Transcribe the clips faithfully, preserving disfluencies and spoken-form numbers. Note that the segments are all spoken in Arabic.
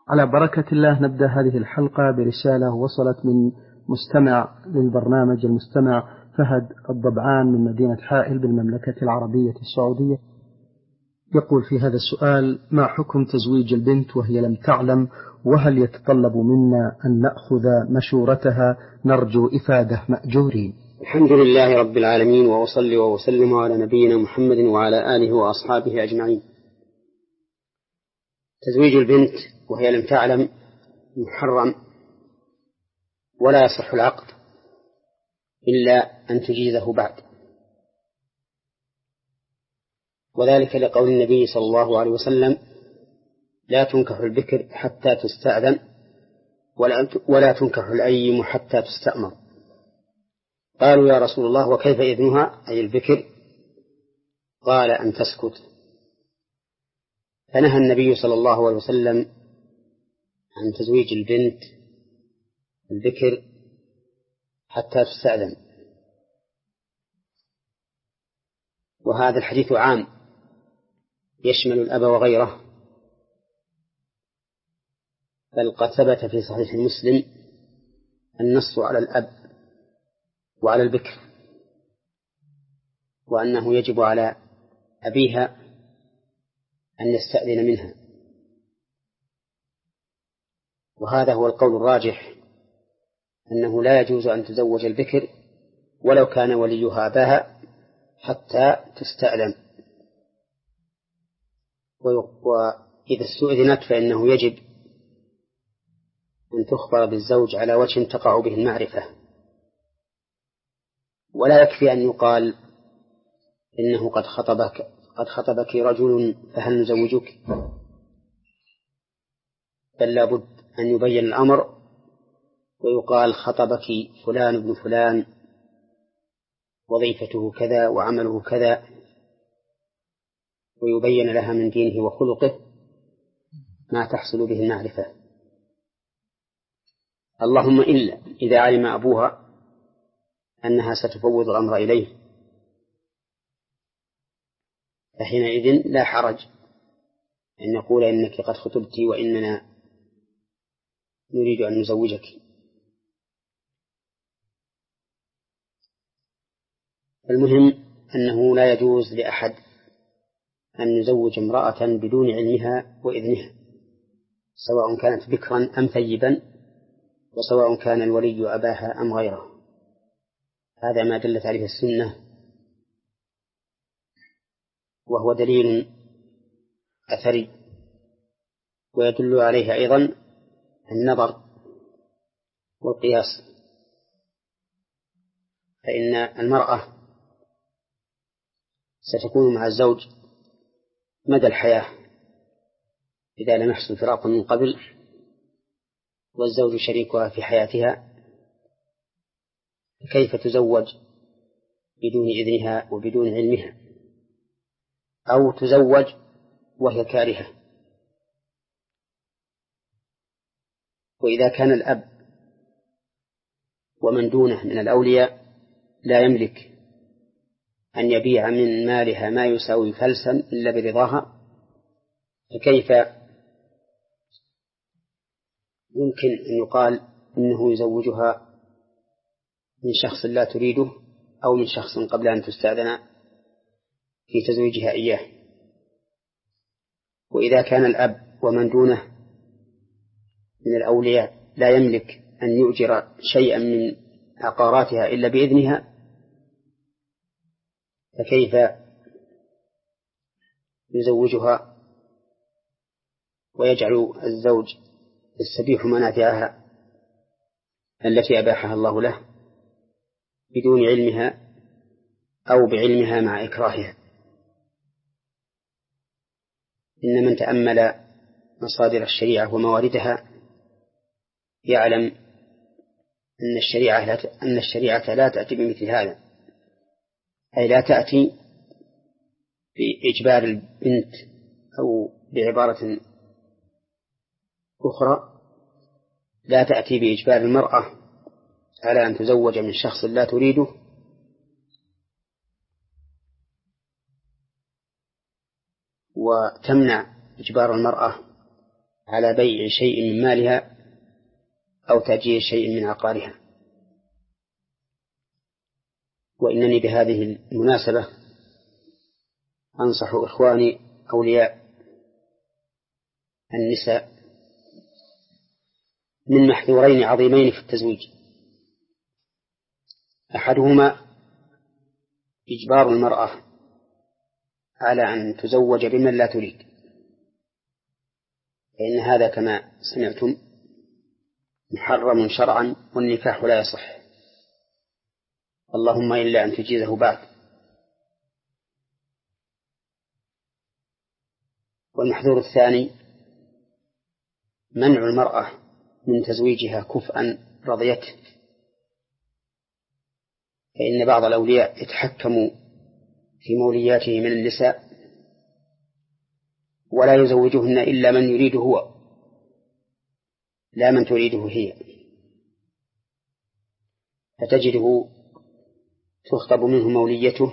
على بركة الله نبدأ هذه الحلقة برسالة وصلت من مستمع للبرنامج، المستمع فهد الضبعان من مدينة حائل بالمملكة العربية السعودية. يقول في هذا السؤال: ما حكم تزويج البنت وهي لم تعلم، وهل يتطلب منا أن نأخذ مشورتها؟ نرجو إفادة مأجورين. الحمد لله رب العالمين، وأصلي وأسلم على نبينا محمد وعلى آله وأصحابه أجمعين. تزويج البنت وهي لم تعلم محرم، ولا يصح العقد إلا أن تجيزه بعد، وذلك لقول النبي صلى الله عليه وسلم: لا تنكح البكر حتى تستأذن، ولا تنكح الأيم حتى تستأمر. قالوا: يا رسول الله، وكيف إذنها أي البكر؟ قال: أن تسكت. فنهى النبي صلى الله عليه وسلم عن تزويج البنت البكر حتى تستأذن. وهذا الحديث عام يشمل الأب وغيره، بل قد ثبت في صحيح مسلم النص على الأب وعلى البكر، وأنه يجب على أبيها أن يستأذن منها، وهذا هو القول الراجح، أنه لا يجوز أن تزوج البكر ولو كان وليها أباها حتى تستأذن. وإذا استؤذنت فإنه يجب أن تخبر بالزوج على وجه تقع به المعرفة، ولا يكفي أن يقال إنه قد خطبك قد خطبك رجل فهل نزوجك، بل لابد أن يبين الأمر ويقال: خطبك فلان بن فلان، وظيفته كذا وعمله كذا، ويبين لها من دينه وخلقه ما تحصل به المعرفة. اللهم إلا إذا علم أبوها أنها ستفوض الأمر إليه، فحينئذ لا حرج أن يقول: إنك قد خطبت وإننا نريد أن نزوجك. المهم أنه لا يجوز لأحد أن يزوج امرأة بدون علمها وإذنها، سواء كانت بكرا أم ثيبا، وسواء كان الولي أباها أم غيره. هذا ما دلت عليه السنة، وهو دليل أثري، ويدل عليه أيضا النظر والقياس، فإن المرأة ستكون مع الزوج مدى الحياة إذا لم يحصل فراق من قبل، والزوج شريكها في حياتها، كيف تزوج بدون إذنها وبدون علمها، أو تزوج وهي كارهة؟ وإذا كان الأب ومن دونه من الأولياء لا يملك أن يبيع من مالها ما يساوي فلسا إلا برضاها، فكيف يمكن أن يقال إنه يزوجها من شخص لا تريده، أو من شخص قبل أن تستأذن في تزويجها إياه؟ وإذا كان الأب ومن دونه من الأولياء لا يملك أن يؤجر شيئا من عقاراتها إلا بإذنها، فكيف يزوجها ويجعل الزوج يستبيح منافعها التي أباحها الله له بدون علمها أو بعلمها مع إكراهها؟ إن من تأمل مصادر الشريعة ومواردها يعلم أن الشريعة لا أن الشريعة لا تأتي بمثل هذا، أي لا تأتي بإجبار البنت، أو بعبارة أخرى لا تأتي بإجبار المرأة على أن تزوج من شخص لا تريده، وتمنع إجبار المرأة على بيع شيء من مالها أو تأجير شيء من عقارها. وإنني بهذه المناسبة أنصح إخواني أولياء النساء من محذورين عظيمين في التزويج. أحدهما إجبار المرأة على أن تزوج بمن لا تريد، فإن هذا كما سمعتم محرم شرعا، والنكاح لا يصح اللهم إلا أن تجيزه بعد. والمحذور الثاني منع المرأة من تزويجها كفءا رضيته، فإن بعض الأولياء يتحكموا في مولياته من النساء ولا يزوجهن إلا من يريده هو لا من تريده هي، فتجده تخطب منه موليته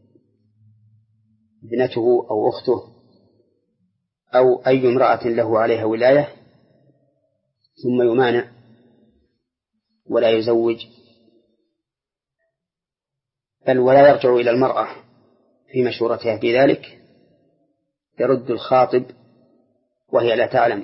ابنته أو أخته أو أي امرأة له عليها ولاية، ثم يمانع ولا يزوج، بل ولا يرجع إلى المرأة في مشورتها بذلك، يرد الخاطب وهي لا تعلم.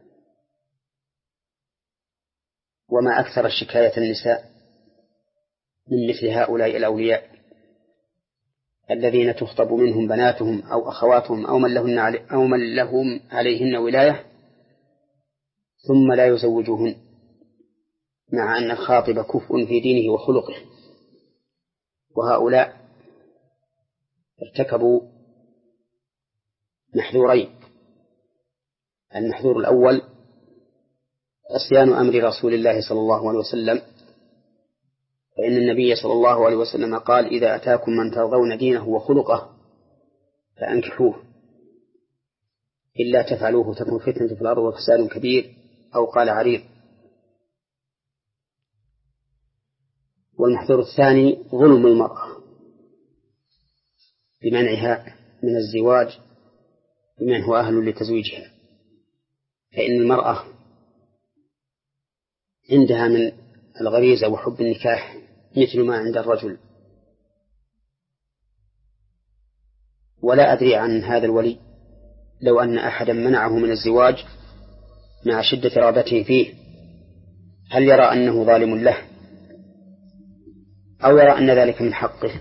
وما أكثر الشكاية النساء من مثل هؤلاء الأولياء الذين تخطب منهم بناتهم أو أخواتهم أو من لهن علي أو من لهم عليهن ولاية ثم لا يزوجوهن، مع أن الخاطب كفء في دينه وخلقه. وهؤلاء ارتكبوا محذورين: المحذور الأول عصيان أمر رسول الله صلى الله عليه وسلم، فإن النبي صلى الله عليه وسلم قال: إذا أتاكم من ترضون دينه وخلقه فأنكحوه، إلا تفعلوه تكون فتنة في الأرض وفساد كبير، أو قال عريض. والمحذور الثاني ظلم المرأة بمنعها من الزواج بمن هو أهل لتزويجها، فإن المرأة عندها من الغريزة وحب النكاح مثل ما عند الرجل. ولا أدري عن هذا الولي لو أن أحدا منعه من الزواج مع شدة رغبته فيه، هل يرى أنه ظالم له أو يرى أن ذلك من حقه؟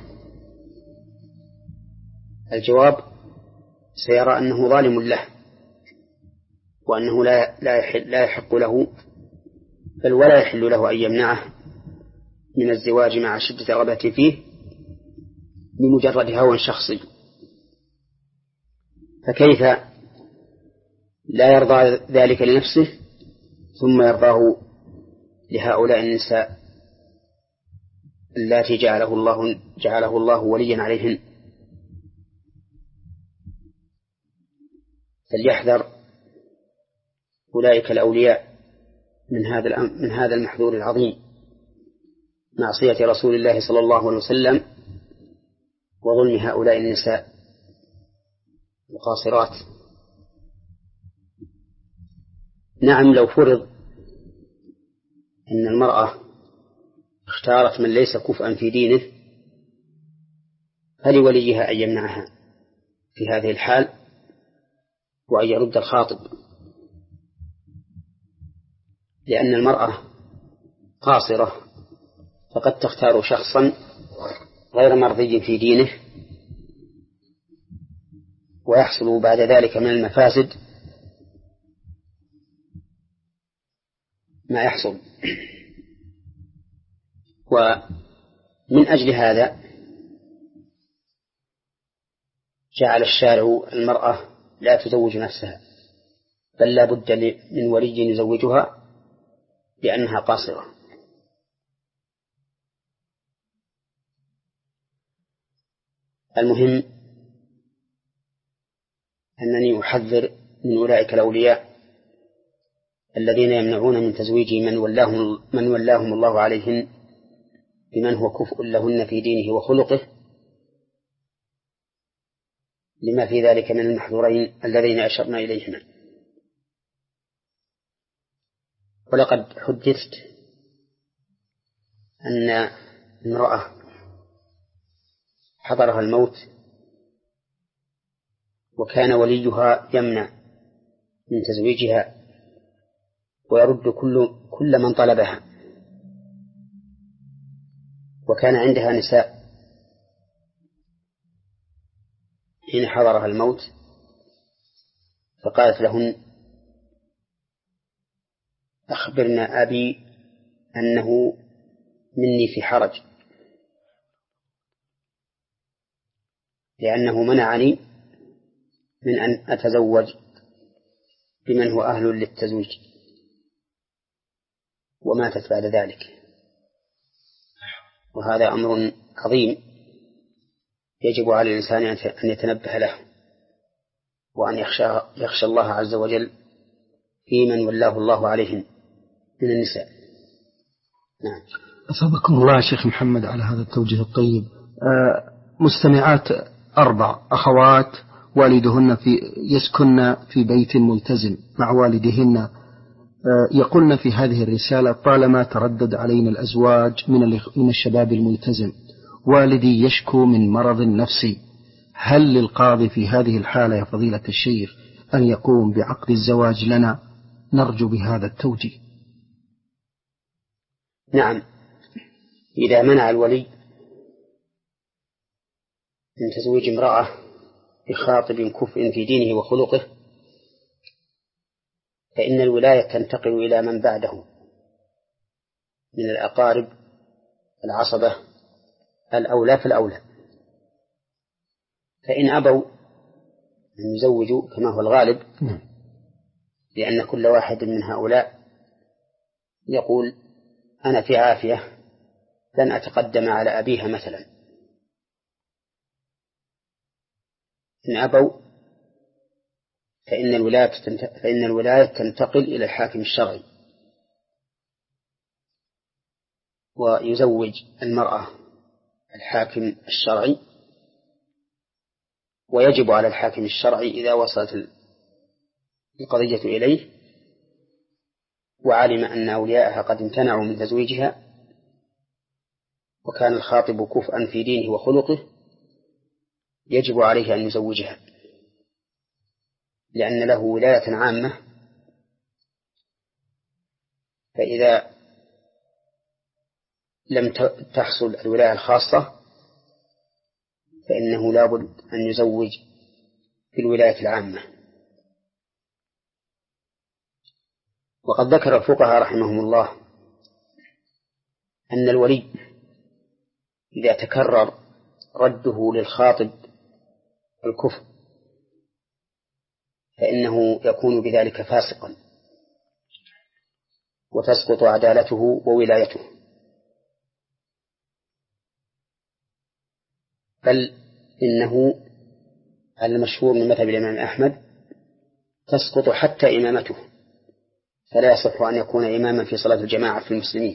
الجواب: سيرى أنه ظالم له، وأنه لا لا يحل لا يحق له، بل ولا يحل له أن يمنعه من الزواج مع شدة رغبته فيه بمجرد هوى شخصي. فكيف لا يرضى ذلك لنفسه ثم يرضاه لهؤلاء النساء اللاتي جعله الله جعله الله وليا عليهن؟ فليحذر أولئك الأولياء من هذا من هذا المحذور العظيم، معصية رسول الله صلى الله عليه وسلم وظلم هؤلاء النساء القاصرات. نعم، لو فرض أن المرأة اختارت من ليس كفءا في دينه فلوليها أن يمنعها في هذه الحال وأن يرد الخاطب، لأن المرأة قاصرة فقد تختار شخصا غير مرضي في دينه ويحصل بعد ذلك من المفاسد ما يحصل. ومن أجل هذا جعل الشارع المرأة لا تزوج نفسها، بل لا بد من ولي يزوجها لأنها قاصرة. المهم أنني أحذر من أولئك الأولياء الذين يمنعون من تزويج من ولاهم, من ولاهم الله عليهن بمن هو كفء لهن في دينه وخلقه، لما في ذلك من المحذورين اللذين أشرنا إليهما. ولقد حدثت أن امرأة حضرها الموت وكان وليها يمنع من تزويجها ويرد كل كل من طلبها، وكان عندها نساء حين حضرها الموت، فقالت لهن: أخبرنا أبي أنه مني في حرج، لأنه منعني من أن أتزوج بمن هو أهل للتزويج، وماتت بعد ذلك. وهذا أمر عظيم يجب على الإنسان أن يتنبه له، وأن يخشى, يخشى الله عز وجل في من ولاه الله عليهم من النساء. نعم. أصابكم الله شيخ محمد على هذا التوجيه الطيب. مستمعات أربع أخوات والدهن في يسكن في بيت ملتزم مع والدهن، يقولن في هذه الرسالة: طالما تردد علينا الأزواج من الشباب الملتزم، والدي يشكو من مرض نفسي، هل للقاضي في هذه الحالة يا فضيلة الشيخ أن يقوم بعقد الزواج لنا؟ نرجو بهذا التوجيه. نعم، إذا منع الولي من تزويج امرأة بخاطب كفء في دينه وخلقه، فإن الولاية تنتقل إلى من بعده من الأقارب العصبة الأولى فالأولى. فإن أبوا أن يزوجوا كما هو الغالب، لأن كل واحد من هؤلاء يقول: أنا في عافية لن أتقدم على أبيها مثلا. إن أبوا فإن الولاية فإن الولاية تنتقل إلى الحاكم الشرعي، ويزوج المرأة الحاكم الشرعي، ويجب على الحاكم الشرعي إذا وصلت القضية إليه وعلم أن أولياءها قد امتنعوا من تزويجها وكان الخاطب كفءا في دينه وخلقه، يجب عليه أن يزوجها، لأن له ولاية عامة. فإذا لم تحصل الولاية الخاصة فإنه لا بد أن يزوج بالولاية العامة. وقد ذكر الفقهاء رحمهم الله أن الولي إذا تكرر رده للخاطب الكفر فإنه يكون بذلك فاسقا وتسقط عدالته وولايته، بل إنه المشهور من مذهب الإمام أحمد تسقط حتى إمامته، فلا يصح أن يكون إماما في صلاة الجماعة في المسلمين.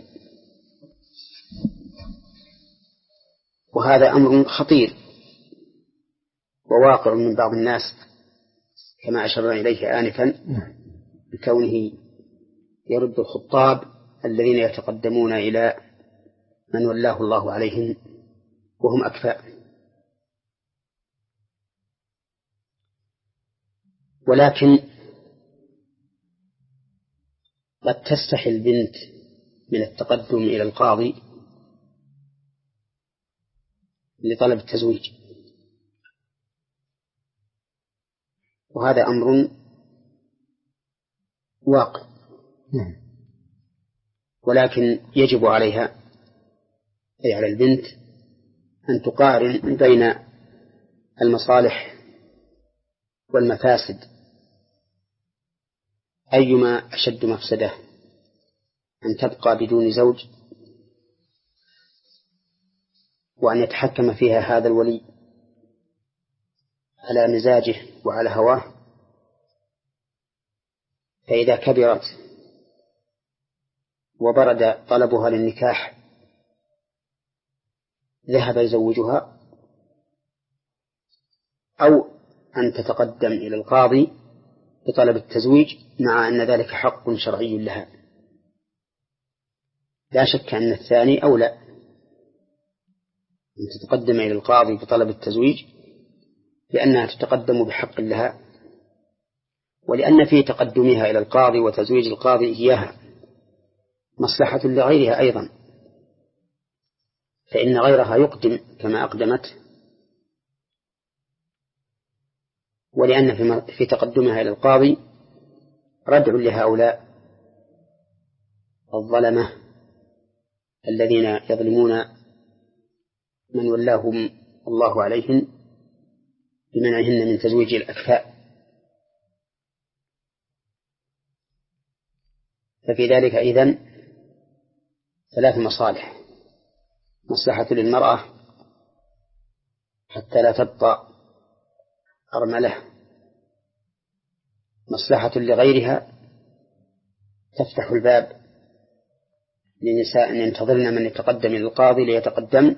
وهذا أمر خطير وواقع من بعض الناس كما أشرنا إليه آنفا، بكونه يرد الخطاب الذين يتقدمون إلى من ولاه الله عليهم وهم أكفاء. ولكن قد تستحي البنت من التقدم إلى القاضي لطلب التزويج، وهذا أمر واقع، ولكن يجب عليها أي على البنت أن تقارن بين المصالح والمفاسد، أيما أشد مفسدة، أن تبقى بدون زوج وأن يتحكم فيها هذا الولي على مزاجه وعلى هواه، فإذا كبرت وبرد طلبها للنكاح ذهب يزوجها، أو أن تتقدم إلى القاضي بطلب التزويج مع أن ذلك حق شرعي لها. لا شك أن الثاني أولى، أن تتقدم إلى القاضي بطلب التزويج لأنها تتقدم بحق لها، ولأن في تقدمها إلى القاضي وتزويج القاضي إياها مصلحة لغيرها أيضا، فإن غيرها يقدم كما أقدمت، ولأن في تقدمها إلى القاضي ردع لهؤلاء الظلمة الذين يظلمون من ولاهم الله عليهم بمنعهن من تزويج الأكفاء. ففي ذلك إذن ثلاث مصالح: مصلحة للمرأة حتى لا تبقى أرملة، مصلحة لغيرها تفتح الباب لنساء ينتظرن من يتقدم إلى القاضي ليتقدم،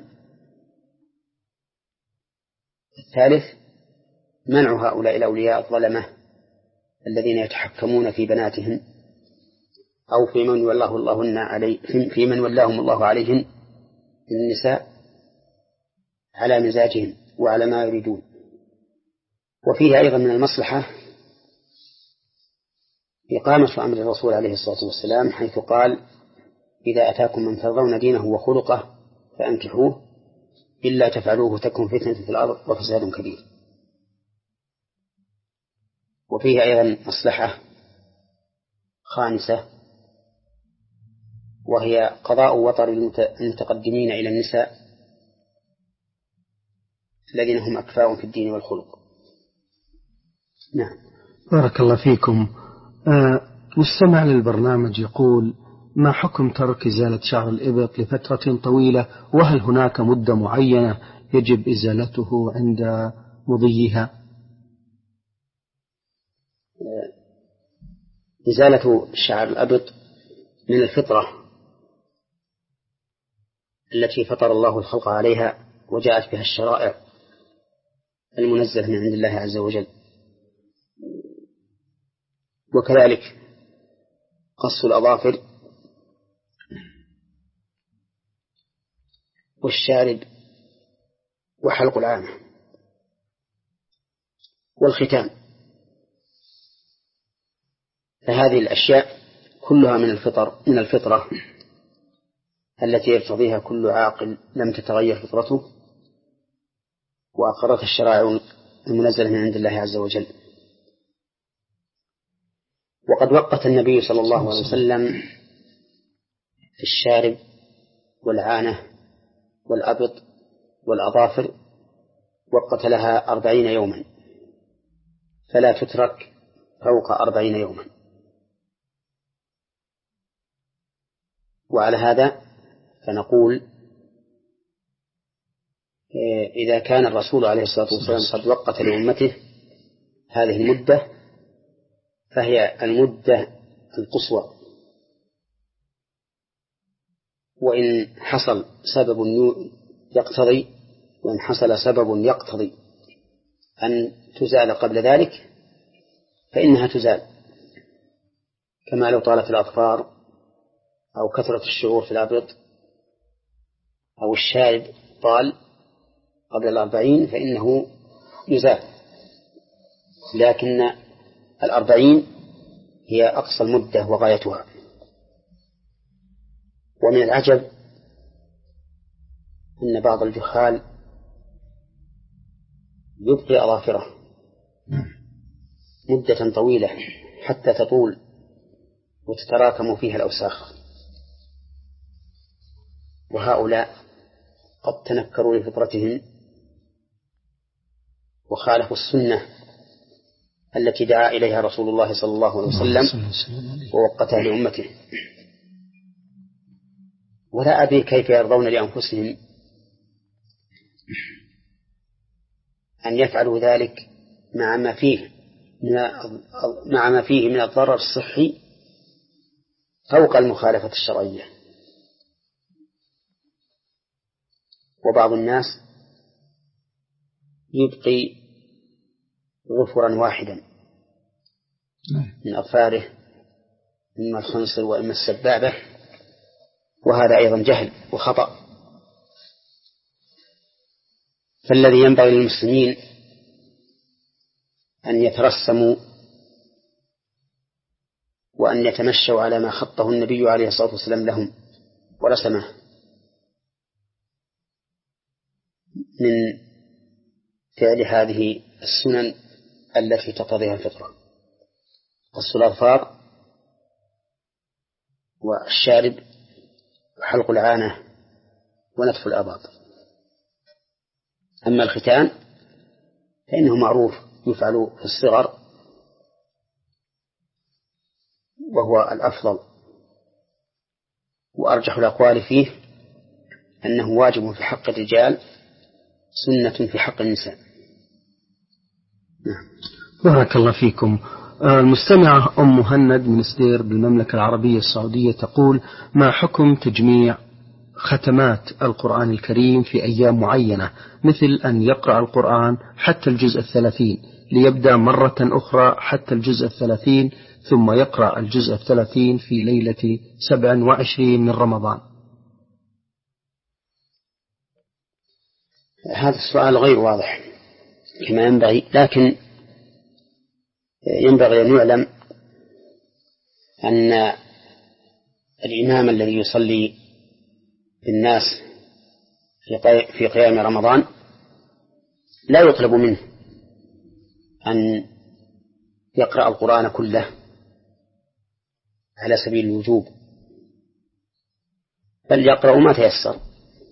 الثالث منع هؤلاء الأولياء الظلمة الذين يتحكمون في بناتهم أو في من ولاه الله عليه في من ولاهم الله عليهم من النساء على مزاجهم وعلى ما يريدون. وفيه أيضا من المصلحة إقامة أمر الرسول عليه الصلاة والسلام، حيث قال: إذا أتاكم من ترضون دينه وخلقه فأنكحوه إلا تفعلوه تكن فتنة في الأرض وفساد كبير. وفيه أيضا مصلحة خامسة، وهي قضاء وطر المتقدمين إلى النساء الذين هم أكفاء في الدين والخلق. نعم. بارك الله فيكم. آه مستمع للبرنامج يقول: ما حكم ترك إزالة شعر الإبط لفترة طويلة، وهل هناك مدة معينة يجب إزالته عند مضيها؟ إزالة شعر الإبط من الفطرة التي فطر الله الخلق عليها وجاءت بها الشرائع المنزلة من عند الله عز وجل، وكذلك قص الأظافر والشارب وحلق العانة والختان، فهذه الأشياء كلها من الفطر من الفطرة التي يرتضيها كل عاقل لم تتغير فطرته وأقرت الشرائع المنزلة من عند الله عز وجل. وقد وقت النبي صلى الله عليه وسلم في الشارب والعانة والأبط والأظافر وقت لها أربعين يوما، فلا تترك فوق أربعين يوما. وعلى هذا فنقول إذا كان الرسول عليه الصلاة والسلام قد وقت لأمته هذه المدة فهي المدة القصوى، وإن حصل سبب يقتضي وإن حصل سبب يقتضي أن تزال قبل ذلك فإنها تزال، كما لو طالت الأظفار أو كثرة الشعور في الأبط أو الشارب طال قبل الأربعين فإنه يزال، لكن الأربعين هي أقصى المدة وغايتها. ومن العجب أن بعض الجهال يبقي أظافره مدة طويلة حتى تطول وتتراكم فيها الأوساخ، وهؤلاء قد تنكروا لفطرتهم وخالفوا السنة التي دعا إليها رسول الله صلى الله عليه وسلم ووقتها لأمته. ولا أدري كيف يرضون لأنفسهم أن يفعلوا ذلك مع ما فيه من مع ما فيه من الضرر الصحي فوق المخالفة الشرعية. وبعض الناس يبقي غفرا واحدا من أظفاره، إما الخنصر وإما السبابة، وهذا أيضا جهل وخطأ. فالذي ينبغي للمسلمين أن يترسموا وأن يتمشوا على ما خطه النبي عليه الصلاة والسلام لهم ورسمه من فعل هذه السنن التي تقتضيها الفطرة: قص الأظفار والشارب وحلق العانة ونتف الأباط. أما الختان فإنه معروف يفعل في الصغر وهو الأفضل، وأرجح الأقوال فيه أنه واجب في حق الرجال سنة في حق النساء. نعم. بارك الله فيكم. المستمعة أم مهند من سدير بالمملكة العربية السعودية تقول: ما حكم تجميع ختمات القرآن الكريم في أيام معينة، مثل أن يقرأ القرآن حتى الجزء الثلاثين ليبدأ مرة أخرى حتى الجزء الثلاثين ثم يقرأ الجزء الثلاثين في ليلة سبع وعشرين من رمضان؟ هذا السؤال غير واضح كما ينبغي، لكن ينبغي أن يعلم أن الإمام الذي يصلي بالناس في قيام رمضان لا يطلب منه أن يقرأ القرآن كله على سبيل الوجوب، بل يقرأ ما تيسر.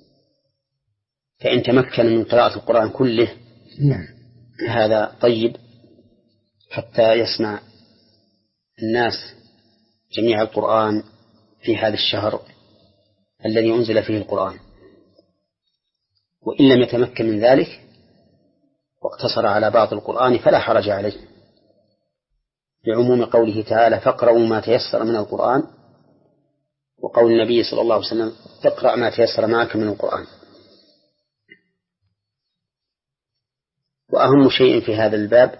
فإن تمكن من قراءة القرآن كله هذا طيب حتى يسمع الناس جميع القرآن في هذا الشهر الذي أنزل فيه القرآن. وإن لم يتمكن من ذلك واقتصر على بعض القرآن فلا حرج عليه، لعموم قوله تعالى: فاقرأوا ما تيسر من القرآن، وقول النبي صلى الله عليه وسلم: اقرأ ما تيسر معك من القرآن. وأهم شيء في هذا الباب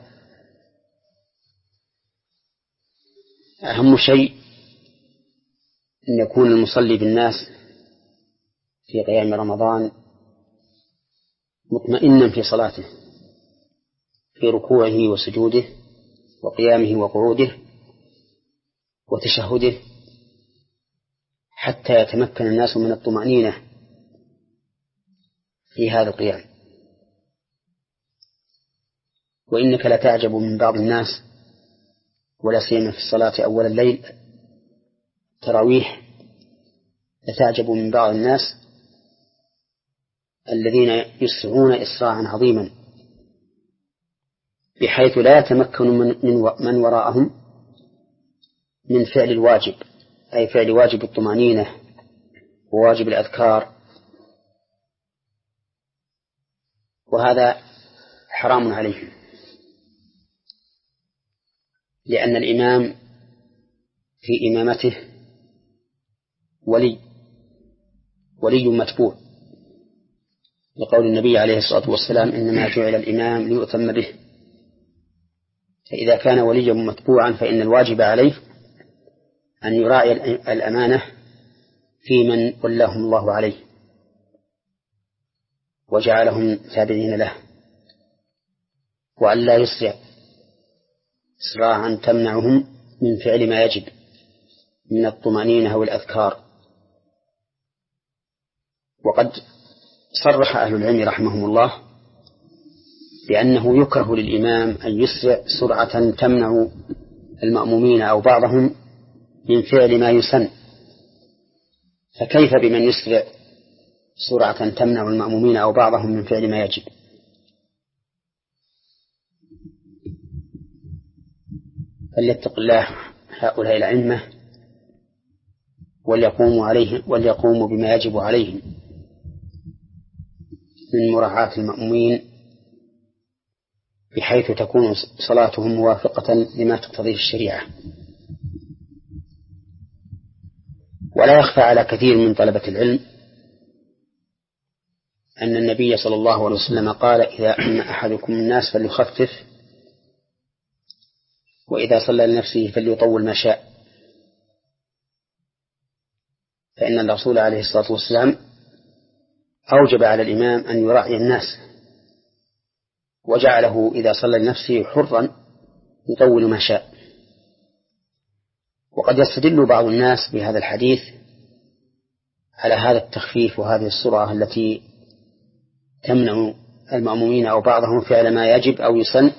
أهم شيء أن يكون المصلي بالناس في قيام رمضان مطمئنا في صلاته، في ركوعه وسجوده وقيامه وقعوده وتشهده، حتى يتمكن الناس من الطمأنينة في هذا القيام. وإنك لتعجب من بعض الناس، ولا سيما في الصلاة أول الليل تراويح، لتعجب من بعض الناس الذين يسرعون إسراعا عظيما بحيث لا يتمكن من, من وراءهم من فعل الواجب، أي فعل واجب الطمأنينة وواجب الأذكار، وهذا حرام عليهم، لأن الإمام في إمامته ولي ولي متبوع، لقول النبي عليه الصلاة والسلام: إنما جعل الإمام ليؤتم به. فإذا كان وليا متبوعا فإن الواجب عليه أن يراعي الأمانة في من ولاهم الله عليه وجعلهم تابعين له، وأن لا يسرع إسراعا تمنعهم من فعل ما يجب من الطمأنينة والأذكار. وقد صرح أهل العلم رحمهم الله بأنه يكره للإمام أن يسرع سرعة تمنع المأمومين أو بعضهم من فعل ما يسن، فكيف بمن يسرع سرعة تمنع المأمومين أو بعضهم من فعل ما يجب؟ فليتق الله هؤلاء الأئمة وليقوموا عليه وليقوموا بما يجب عليهم من مراعاة المأمومين بحيث تكون صلاتهم موافقة لما تقتضيه الشريعة. ولا يخفى على كثير من طلبة العلم أن النبي صلى الله عليه وسلم قال: إذا أم أحدكم الناس فليخفف، وإذا صلى لنفسه فليطول ما شاء. فإن الرسول عليه الصلاة والسلام أوجب على الإمام أن يراعي الناس، وجعله إذا صلى لنفسه حرا يطول ما شاء. وقد يستدل بعض الناس بهذا الحديث على هذا التخفيف وهذه السرعة التي تمنع المأمومين أو بعضهم فعل ما يجب أو يسن،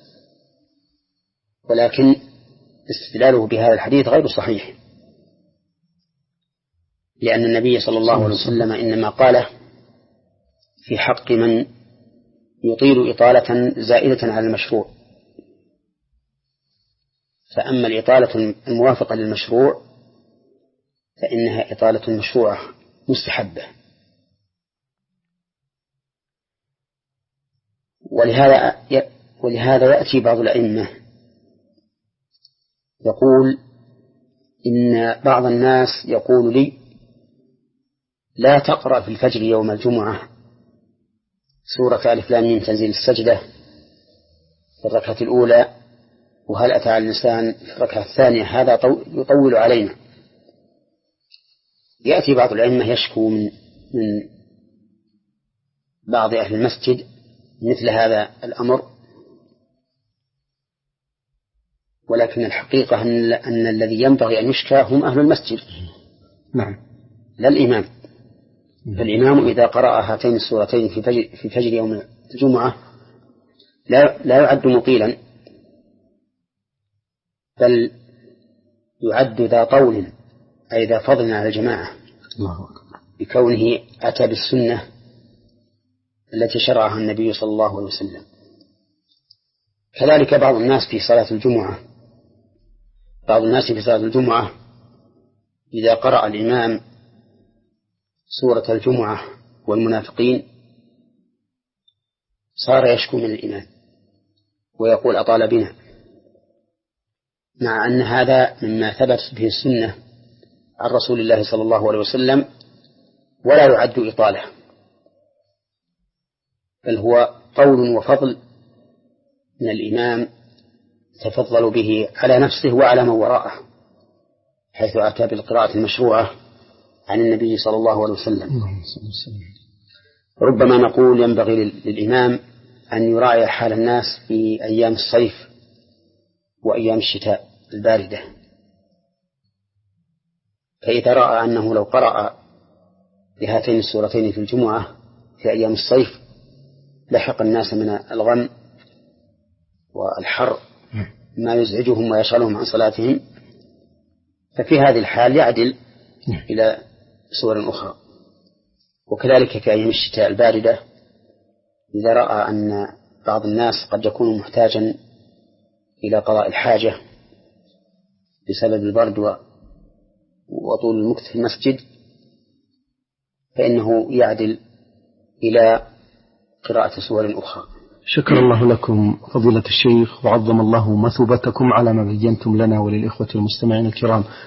ولكن استدلاله بهذا الحديث غير صحيح، لأن النبي صلى الله عليه وسلم إنما قال في حق من يطيل إطالة زائدة على المشروع، فأما الإطالة الموافقة للمشروع فإنها إطالة مشروعة مستحبة. ولهذا ولهذا يأتي بعض الأئمة يقول إن بعض الناس يقول لي لا تقرأ في الفجر يوم الجمعة سورة ألف لام ميم تنزيل السجدة في الركعة الأولى، وهل أتى على الإنسان في الركعة الثانية، هذا يطول علينا. يأتي بعض الأئمة يشكو من من بعض أهل المسجد مثل هذا الأمر، ولكن الحقيقة أن, أن الذي ينبغي أن يشكى هم أهل المسجد، نعم، لا الإمام. فالإمام إذا قرأ هاتين السورتين في فجر, في فجر يوم الجمعة لا, لا يعد مطيلا، بل يعد ذا طول أي ذا فضل على الجماعة بكونه أتى بالسنة التي شرعها النبي صلى الله عليه وسلم. كذلك بعض الناس في صلاة الجمعة بعض الناس في صلاة الجمعة إذا قرأ الإمام سورة الجمعة والمنافقين صار يشكو من الإمام ويقول أطال بنا، مع أن هذا مما ثبت به السنة عن رسول الله صلى الله عليه وسلم ولا يعد إطالة، بل هو قول وفضل من الإمام تفضل به على نفسه وعلى من وراءه، حيث أتى بالقراءة المشروعة عن النبي صلى الله عليه وسلم. ربما نقول ينبغي للإمام أن يراعي حال الناس في أيام الصيف وأيام الشتاء الباردة، فإذا رأى أنه لو قرأ بهاتين السورتين في الجمعة في أيام الصيف لحق الناس من الغم والحر ما يزعجهم ويشغلهم عن صلاتهم، ففي هذه الحال يعدل إلى سور أخرى. وكذلك في أيام الشتاء الباردة إذا رأى أن بعض الناس قد يكون محتاجا إلى قضاء الحاجة بسبب البرد وطول المكث في المسجد فإنه يعدل إلى قراءة سور أخرى. شكر الله لكم فضيلة الشيخ، وعظم الله مثوبتكم على ما بينتم لنا وللإخوة المستمعين الكرام.